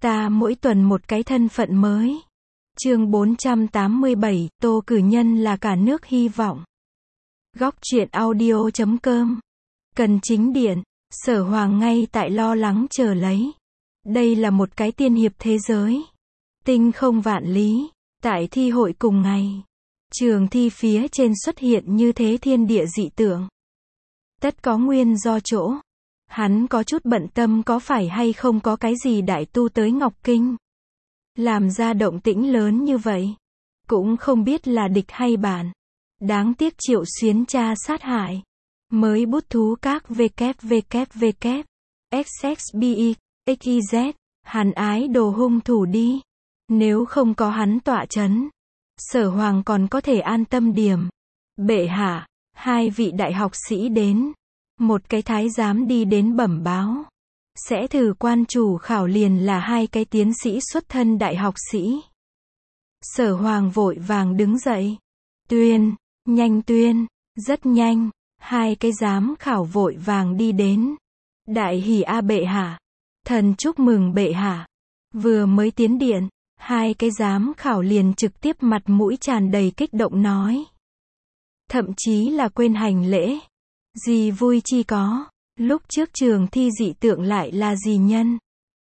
Ta mỗi tuần một cái thân phận mới. Chương 487, Tô Cử Nhân là cả nước hy vọng. Góc truyện audio.com. Cần chính điện, Sở Hoàng ngay tại lo lắng chờ lấy. Đây là một cái tiên hiệp thế giới. Tinh không vạn lý. Tại thi hội cùng ngày, trường thi phía trên xuất hiện như thế thiên địa dị tượng. Tất có nguyên do chỗ. Hắn có chút bận tâm có phải hay không có cái gì đại tu tới Ngọc Kinh. Làm ra động tĩnh lớn như vậy. Cũng không biết là địch hay bạn. Đáng tiếc Triệu Xuyến cha sát hại. Mới bút thú các www. XXBE, XYZ. Hắn ái đồ hung thủ đi. Nếu không có hắn tọa chấn, Sở Hoàng còn có thể an tâm điểm. Bệ hạ, hai vị đại học sĩ đến. Một cái thái giám đi đến bẩm báo. Sẽ thử quan chủ khảo liền là hai cái tiến sĩ xuất thân đại học sĩ. Sở Hoàng vội vàng đứng dậy. Tuyên, nhanh tuyên, rất nhanh. Hai cái giám khảo vội vàng đi đến. Đại hỉ a bệ hạ. Thần chúc mừng bệ hạ. Vừa mới tiến điện, hai cái giám khảo liền trực tiếp mặt mũi tràn đầy kích động nói. Thậm chí là quên hành lễ. Gì vui chi có. Lúc trước trường thi dị tượng lại là gì nhân?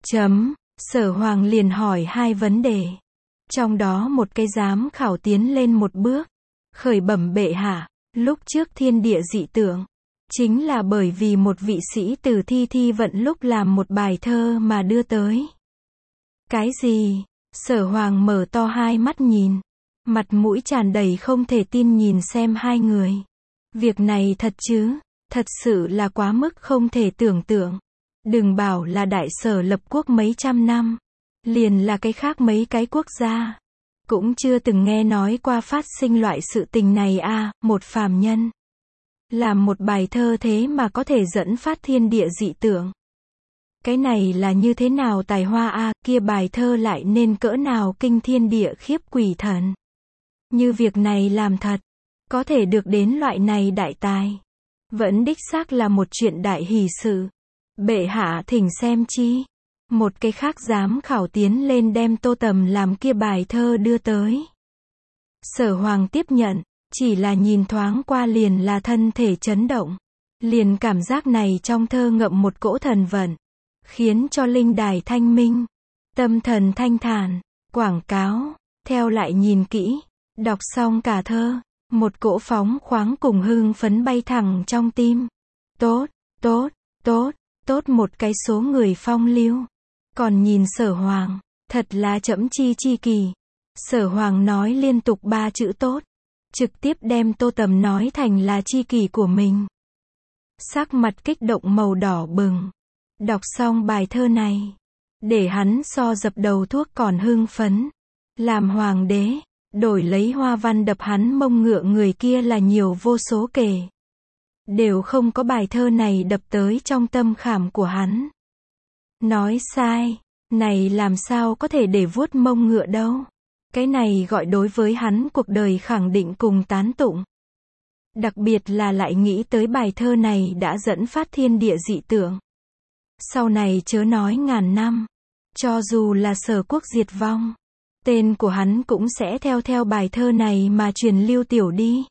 Sở Hoàng liền hỏi hai vấn đề. Trong đó một cái giám khảo tiến lên một bước. Khởi bẩm bệ hạ. Lúc trước thiên địa dị tượng. Chính là bởi vì một vị sĩ tử thi vận lúc làm một bài thơ mà đưa tới. Cái gì? Sở Hoàng mở to hai mắt nhìn. Mặt mũi tràn đầy không thể tin nhìn xem hai người. Việc này thật chứ? Thật sự là quá mức không thể tưởng tượng. Đừng bảo là đại sở lập quốc mấy trăm năm. Liền là cái khác mấy cái quốc gia. Cũng chưa từng nghe nói qua phát sinh loại sự tình này a. Một phàm nhân. Làm một bài thơ thế mà có thể dẫn phát thiên địa dị tượng. Cái này là như thế nào tài hoa a, kia bài thơ lại nên cỡ nào kinh thiên địa khiếp quỷ thần. Như việc này làm thật. Có thể được đến loại này đại tài. Vẫn đích xác là một chuyện đại hỷ sự. Bệ hạ thỉnh xem chi. Một cái khác giám khảo tiến lên đem Tô Tầm làm kia bài thơ đưa tới. Sở Hoàng tiếp nhận, chỉ là nhìn thoáng qua liền là thân thể chấn động. Liền cảm giác này trong thơ ngậm một cỗ thần vận. Khiến cho linh đài thanh minh. Tâm thần thanh thản. Quảng cáo. Theo lại nhìn kỹ. Đọc xong cả thơ. Một cỗ phóng khoáng cùng hưng phấn bay thẳng trong tim. Tốt, tốt, tốt, tốt một cái số người phong lưu. Còn nhìn Sở Hoàng. Thật là chẫm chi chi kỳ. Sở Hoàng nói liên tục ba chữ tốt. Trực tiếp đem Tô Tầm nói thành là chi kỷ của mình. Sắc mặt kích động màu đỏ bừng. Đọc xong bài thơ này. Để hắn so dập đầu thuốc còn hưng phấn. Làm hoàng đế. Đổi lấy hoa văn đập hắn mông ngựa người kia là nhiều vô số kể. Đều không có bài thơ này đập tới trong tâm khảm của hắn. Nói sai. Này làm sao có thể để vuốt mông ngựa đâu. Cái này gọi đối với hắn cuộc đời khẳng định cùng tán tụng. Đặc biệt là lại nghĩ tới bài thơ này đã dẫn phát thiên địa dị tượng. Sau này chớ nói ngàn năm. Cho dù là Sở quốc diệt vong. Tên của hắn cũng sẽ theo bài thơ này mà truyền lưu tiểu đi.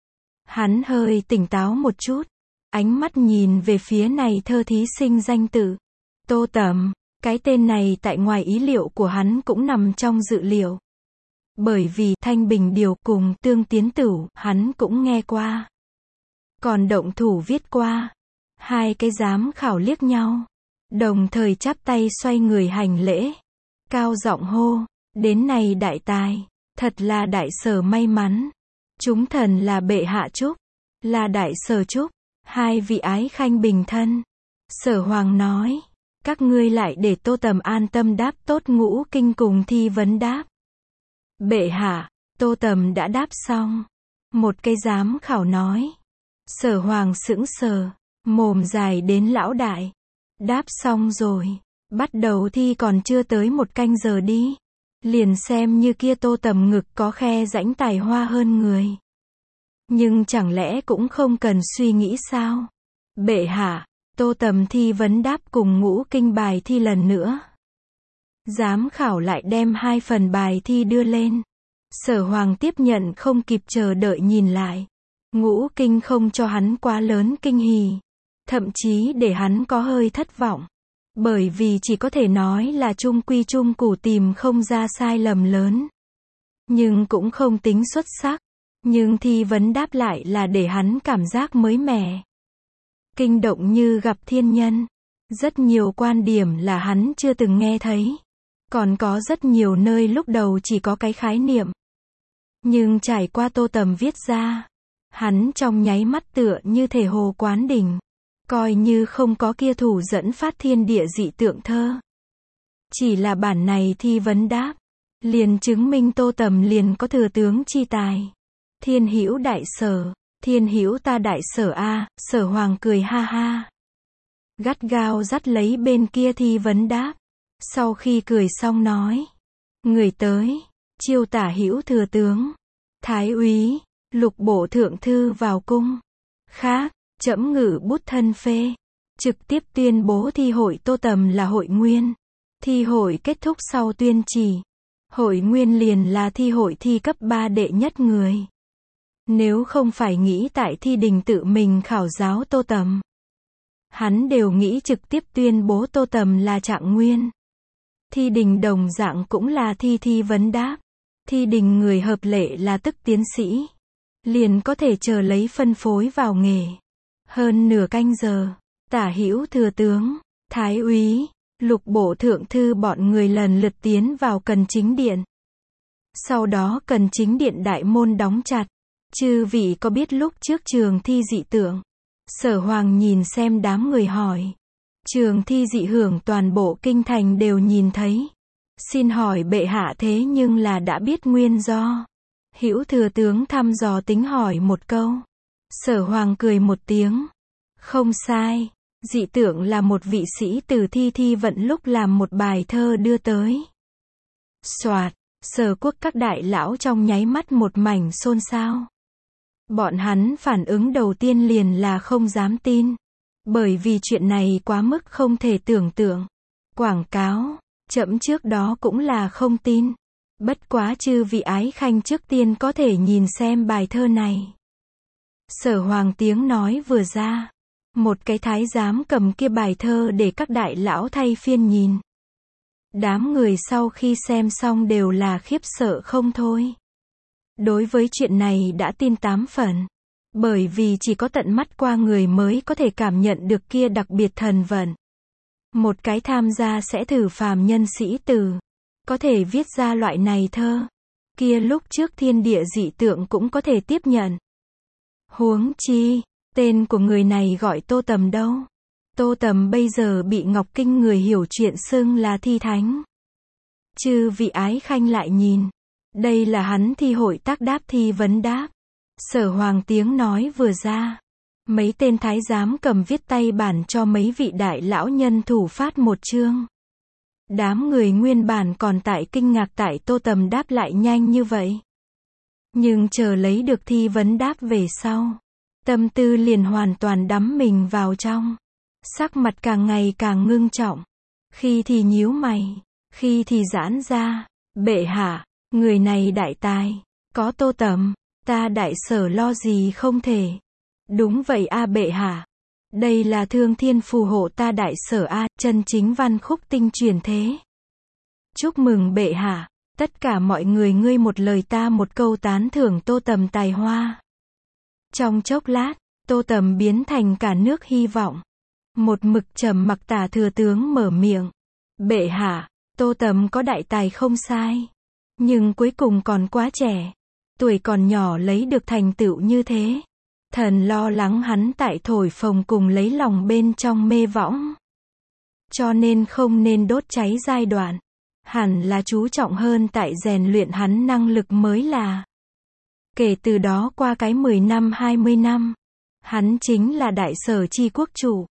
Hắn hơi tỉnh táo một chút. Ánh mắt nhìn về phía này thơ thí sinh danh tự. Tô Tầm. Cái tên này tại ngoài ý liệu của hắn cũng nằm trong dự liệu. Bởi vì Thanh Bình Điều cùng Tương Tiến Tửu hắn cũng nghe qua. Còn động thủ viết qua. Hai cái giám khảo liếc nhau. Đồng thời chắp tay xoay người hành lễ. Cao giọng hô. Đến này đại tài. Thật là đại sở may mắn. Chúng thần là bệ hạ chúc. Là đại sở chúc. Hai vị ái khanh bình thân. Sở Hoàng nói. Các ngươi lại để Tô Tầm an tâm đáp tốt ngũ kinh cùng thi vấn đáp. Bệ hạ, Tô Tầm đã đáp xong. Một cái giám khảo nói. Sở Hoàng sững sờ. Mồm dài đến lão đại. Đáp xong rồi. Bắt đầu thi còn chưa tới một canh giờ đi. Liền xem như kia Tô Tầm ngực có khe rãnh tài hoa hơn người. Nhưng chẳng lẽ cũng không cần suy nghĩ sao? Bệ hạ, Tô Tầm thi vấn đáp cùng ngũ kinh bài thi lần nữa. Giám khảo lại đem 2 phần bài thi đưa lên. Sở Hoàng tiếp nhận không kịp chờ đợi nhìn lại. Ngũ kinh không cho hắn quá lớn kinh hỉ. Thậm chí để hắn có hơi thất vọng. Bởi vì chỉ có thể nói là trung quy trung củ tìm không ra sai lầm lớn. Nhưng cũng không tính xuất sắc. Nhưng thi vấn đáp lại là để hắn cảm giác mới mẻ. Kinh động như gặp thiên nhân. Rất nhiều quan điểm là hắn chưa từng nghe thấy. Còn có rất nhiều nơi lúc đầu chỉ có cái khái niệm. Nhưng trải qua Tô Tầm viết ra, hắn trong nháy mắt tựa như thể hồ quán đỉnh. Coi như không có kia thủ dẫn phát thiên địa dị tượng thơ. Chỉ là bản này thi vấn đáp, liền chứng minh Tô Tầm liền có thừa tướng chi tài. Thiên hữu đại sở, thiên hữu ta đại sở a. Sở Hoàng cười ha ha. Gắt gao dắt lấy bên kia thi vấn đáp. Sau khi cười xong nói. Người tới, chiêu tả hữu thừa tướng, thái úy, lục bộ thượng thư vào cung. Khác, trẫm ngự bút thân phê. Trực tiếp tuyên bố thi hội Tô Tầm là hội nguyên. Thi hội kết thúc sau tuyên chỉ. Hội nguyên liền là thi hội thi cấp 3 đệ nhất người. Nếu không phải nghĩ tại thi đình tự mình khảo giáo Tô Tầm, hắn đều nghĩ trực tiếp tuyên bố Tô Tầm là trạng nguyên. Thi đình đồng dạng cũng là thi vấn đáp. Thi đình người hợp lệ là tức tiến sĩ. Liền có thể chờ lấy phân phối vào nghề. Hơn nửa canh giờ, tả hữu thừa tướng, thái úy, lục bộ thượng thư bọn người lần lượt tiến vào Cần Chính Điện. Sau đó Cần Chính Điện đại môn đóng chặt. Chư vị có biết lúc trước trường thi dị tượng? Sở Hoàng nhìn xem đám người hỏi. Trường thi dị hưởng toàn bộ kinh thành đều nhìn thấy. Xin hỏi bệ hạ thế nhưng là đã biết nguyên do. Hữu thừa tướng thăm dò tính hỏi một câu. Sở Hoàng cười một tiếng. Không sai. Dị tượng là một vị sĩ từ thi vận lúc làm một bài thơ đưa tới. Soạt, Sở Quốc các đại lão trong nháy mắt một mảnh xôn xao. Bọn hắn phản ứng đầu tiên liền là không dám tin. Bởi vì chuyện này quá mức không thể tưởng tượng. Quảng cáo, trẫm trước đó cũng là không tin. Bất quá chư vị ái khanh trước tiên có thể nhìn xem bài thơ này. Sở Hoàng tiếng nói vừa ra. Một cái thái giám cầm kia bài thơ để các đại lão thay phiên nhìn. Đám người sau khi xem xong đều là khiếp sợ không thôi. Đối với chuyện này đã tin 8 phần. Bởi vì chỉ có tận mắt qua người mới có thể cảm nhận được kia đặc biệt thần vận. Một cái tham gia sẽ thử phàm nhân sĩ từ. Có thể viết ra loại này thơ. Kia lúc trước thiên địa dị tượng cũng có thể tiếp nhận. Huống chi, tên của người này gọi Tô Tầm đâu. Tô Tầm bây giờ bị Ngọc Kinh người hiểu chuyện xưng là thi thánh. Chư vị ái khanh lại nhìn. Đây là hắn thi hội tác đáp thi vấn đáp. Sở Hoàng tiếng nói vừa ra. Mấy tên thái giám cầm viết tay bản cho mấy vị đại lão nhân thủ phát một chương. Đám người nguyên bản còn tại kinh ngạc tại Tô Tầm đáp lại nhanh như vậy. Nhưng chờ lấy được thi vấn đáp về sau. Tâm tư liền hoàn toàn đắm mình vào trong. Sắc mặt càng ngày càng ngưng trọng. Khi thì nhíu mày. Khi thì giãn ra. Bệ hạ, người này đại tài. Có Tô Tầm. Ta đại sở lo gì không thể. Đúng vậy a bệ hạ. Đây là thương thiên phù hộ ta đại sở a, chân chính văn khúc tinh truyền thế. Chúc mừng bệ hạ. Tất cả mọi người ngươi một lời ta một câu tán thưởng Tô Tầm tài hoa. Trong chốc lát, Tô Tầm biến thành cả nước hy vọng. Một mực trầm mặc tả thừa tướng mở miệng. Bệ hạ, Tô Tầm có đại tài không sai. Nhưng cuối cùng còn quá trẻ. Tuổi còn nhỏ lấy được thành tựu như thế. Thần lo lắng hắn tại thổi phồng cùng lấy lòng bên trong mê võng. Cho nên không nên đốt cháy giai đoạn. Hẳn là chú trọng hơn tại rèn luyện hắn năng lực mới là. Kể từ đó qua cái 10 năm 20 năm. Hắn chính là đại sở chi quốc chủ.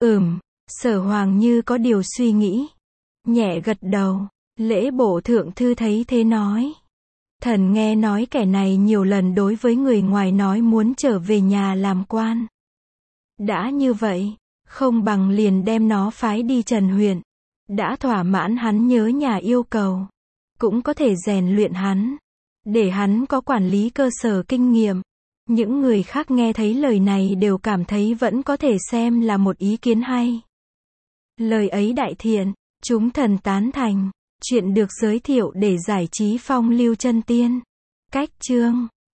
Sở Hoàng như có điều suy nghĩ. Nhẹ gật đầu. Lễ bộ thượng thư thấy thế nói. Thần nghe nói kẻ này nhiều lần đối với người ngoài nói muốn trở về nhà làm quan. Đã như vậy, không bằng liền đem nó phái đi Trần huyện. đã thỏa mãn hắn nhớ nhà yêu cầu, cũng có thể rèn luyện hắn, để hắn có quản lý cơ sở kinh nghiệm. Những người khác nghe thấy lời này đều cảm thấy vẫn có thể xem là một ý kiến hay. Lời ấy đại thiện, chúng thần tán thành. Chuyện được giới thiệu để giải trí phong lưu chân tiên. Cách chương